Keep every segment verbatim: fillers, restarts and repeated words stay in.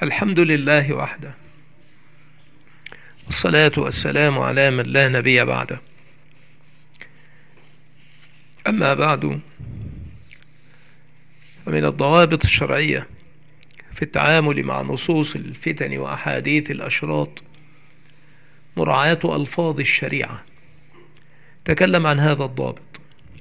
الحمد لله وحده، والصلاة والسلام على من لا نبي بعده. أما بعد، فمن الضوابط الشرعية في التعامل مع نصوص الفتن وأحاديث الأشراط مراعاة ألفاظ الشريعة. تكلم عن هذا الضابط.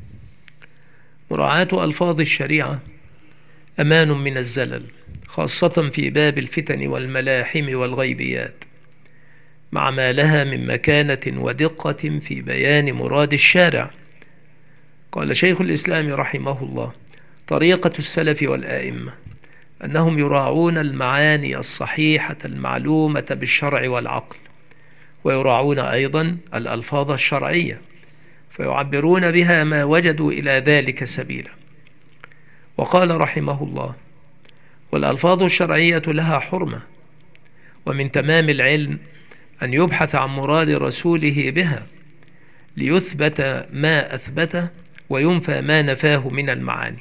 مراعاة ألفاظ الشريعة أمان من الزلل، خاصة في باب الفتن والملاحم والغيبيات، مع ما لها من مكانة ودقة في بيان مراد الشارع. قال شيخ الإسلام رحمه الله: طريقة السلف والآئمة أنهم يراعون المعاني الصحيحة المعلومة بالشرع والعقل، ويراعون أيضا الألفاظ الشرعية فيعبرون بها ما وجدوا إلى ذلك سبيلا. وقال رحمه الله: والألفاظ الشرعية لها حرمة، ومن تمام العلم أن يبحث عن مراد رسوله بها ليثبت ما أثبته وينفى ما نفاه من المعاني.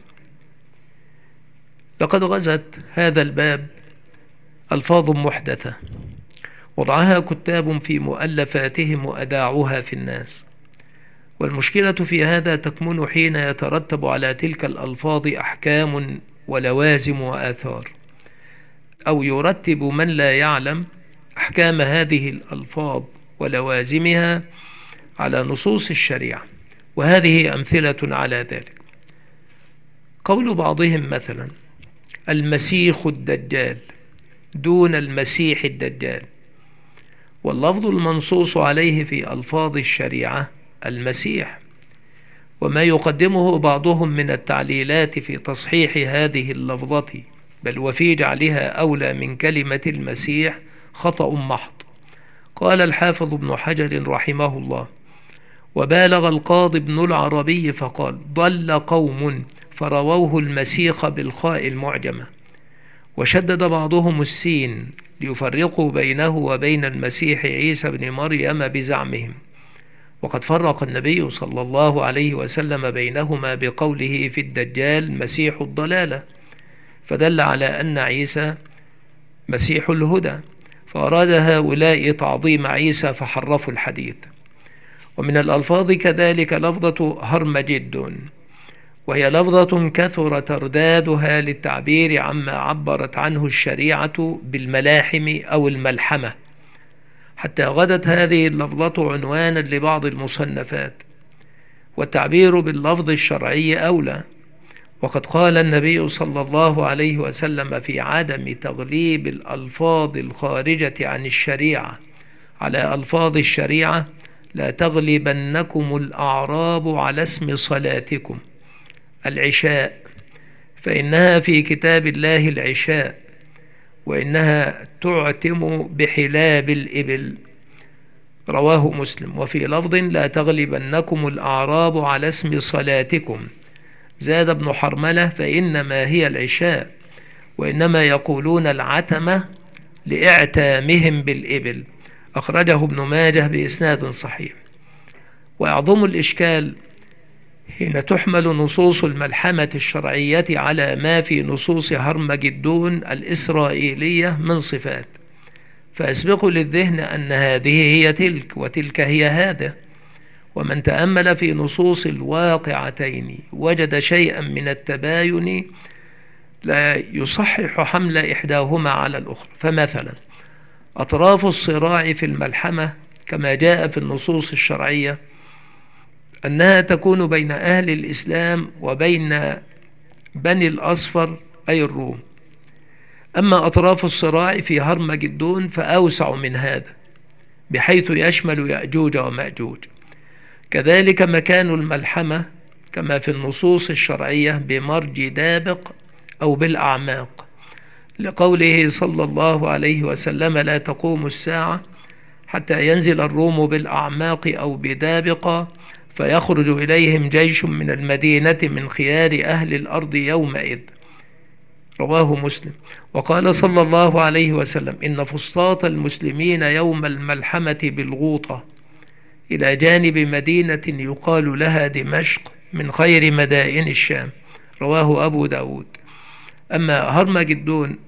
لقد غزت هذا الباب ألفاظ محدثة وضعها كتاب في مؤلفاتهم وأداعوها في الناس، والمشكلة في هذا تكمن حين يترتب على تلك الألفاظ أحكام ولوازم وآثار، أو يرتب من لا يعلم أحكام هذه الألفاظ ولوازمها على نصوص الشريعة، وهذه أمثلة على ذلك. قول بعضهم مثلا: المسيح الدجال دون المسيح الدجال، واللفظ المنصوص عليه في ألفاظ الشريعة المسيح، وما يقدمه بعضهم من التعليلات في تصحيح هذه اللفظة بل وفي جعلها أولى من كلمة المسيح خطأ محض. قال الحافظ ابن حجر رحمه الله: وبالغ القاضي ابن العربي فقال: ضل قوم فرووه المسيخ بالخاء المعجمة، وشدد بعضهم السين ليفرقوا بينه وبين المسيح عيسى بن مريم بزعمهم، وقد فرق النبي صلى الله عليه وسلم بينهما بقوله في الدجال مسيح الضلالة، فدل على أن عيسى مسيح الهدى، فأراد هؤلاء تعظيم عيسى فحرفوا الحديث. ومن الألفاظ كذلك لفظة هرمجد، وهي لفظة كثر تردادها للتعبير عما عبرت عنه الشريعة بالملاحم أو الملحمة، حتى غدت هذه اللفظة عنوانا لبعض المصنفات، والتعبير باللفظ الشرعي أولى. وقد قال النبي صلى الله عليه وسلم في عدم تغليب الألفاظ الخارجة عن الشريعة على ألفاظ الشريعة: لا تغلبنكم الأعراب على اسم صلاتكم العشاء، فإنها في كتاب الله العشاء، وإنها تعتم بحلاب الإبل. رواه مسلم. وفي لفظ: لا تغلبنكم الأعراب على اسم صلاتكم. زاد ابن حرملة: فإنما هي العشاء، وإنما يقولون العتمة لإعتامهم بالإبل. أخرجه ابن ماجه بإسناد صحيح. ويعظم الإشكال حين تحمل نصوص الملحمة الشرعية على ما في نصوص هرمجدون الإسرائيلية من صفات، فيسبق للذهن أن هذه هي تلك وتلك هي هذا. ومن تأمل في نصوص الواقعتين وجد شيئا من التباين لا يصحح حمل إحداهما على الأخرى. فمثلا أطراف الصراع في الملحمة كما جاء في النصوص الشرعية أنها تكون بين أهل الإسلام وبين بني الأصفر أي الروم. أما أطراف الصراع في هرمجدون فأوسع من هذا، بحيث يشمل يأجوج ومأجوج. كذلك مكان الملحمة كما في النصوص الشرعية بمرج دابق أو بالأعماق، لقوله صلى الله عليه وسلم: لا تقوم الساعة حتى ينزل الروم بالأعماق أو بدابق فيخرج إليهم جيش من المدينة من خيار أهل الأرض يومئذ. رواه مسلم. وقال صلى الله عليه وسلم: إن فسطاط المسلمين يوم الملحمة بالغوطة إلى جانب مدينة يقال لها دمشق من خير مدائن الشام. رواه أبو داود. أما هرمجدون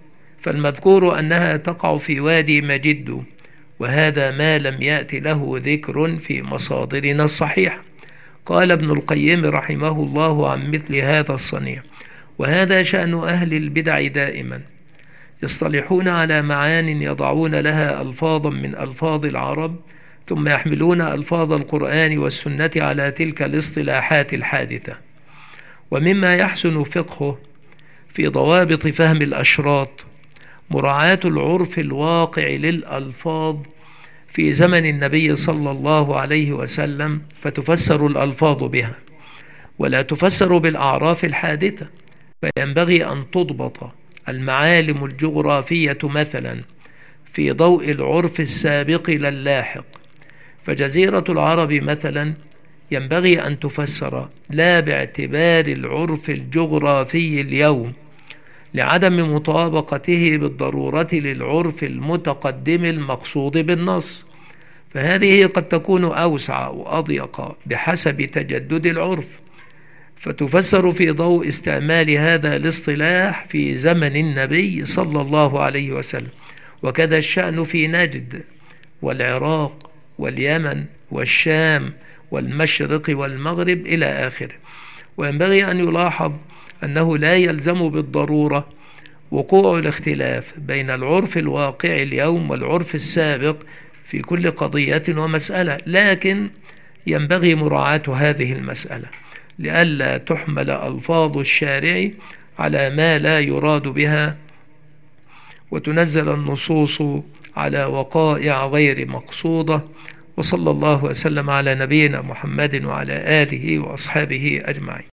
فالمذكور أنها تقع في وادي مجد، وهذا ما لم يأت له ذكر في مصادرنا الصحيحة. قال ابن القيم رحمه الله عن مثل هذا الصنيع: وهذا شأن أهل البدع دائما، يصطلحون على معان يضعون لها ألفاظا من ألفاظ العرب، ثم يحملون ألفاظ القرآن والسنة على تلك الاصطلاحات الحادثة. ومما يحسن فقهه في ضوابط فهم الأشراط مراعاة العرف الواقع للألفاظ في زمن النبي صلى الله عليه وسلم، فتفسر الألفاظ بها ولا تفسر بالأعراف الحادثة. فينبغي أن تضبط المعالم الجغرافية مثلا في ضوء العرف السابق لا اللاحق. فجزيرة العرب مثلا ينبغي أن تفسر لا باعتبار العرف الجغرافي اليوم لعدم مطابقته بالضرورة للعرف المتقدم المقصود بالنص، فهذه قد تكون أوسع وأضيق بحسب تجدد العرف، فتفسر في ضوء استعمال هذا الاصطلاح في زمن النبي صلى الله عليه وسلم. وكذا الشأن في نجد والعراق واليمن والشام والمشرق والمغرب إلى آخره. وينبغي أن يلاحظ أنه لا يلزم بالضرورة وقوع الاختلاف بين العرف الواقع اليوم والعرف السابق في كل قضية ومسألة، لكن ينبغي مراعاة هذه المسألة لئلا تحمل ألفاظ الشارع على ما لا يراد بها، وتنزل النصوص على وقائع غير مقصودة. وصلى الله وسلم على نبينا محمد وعلى آله وأصحابه أجمعين.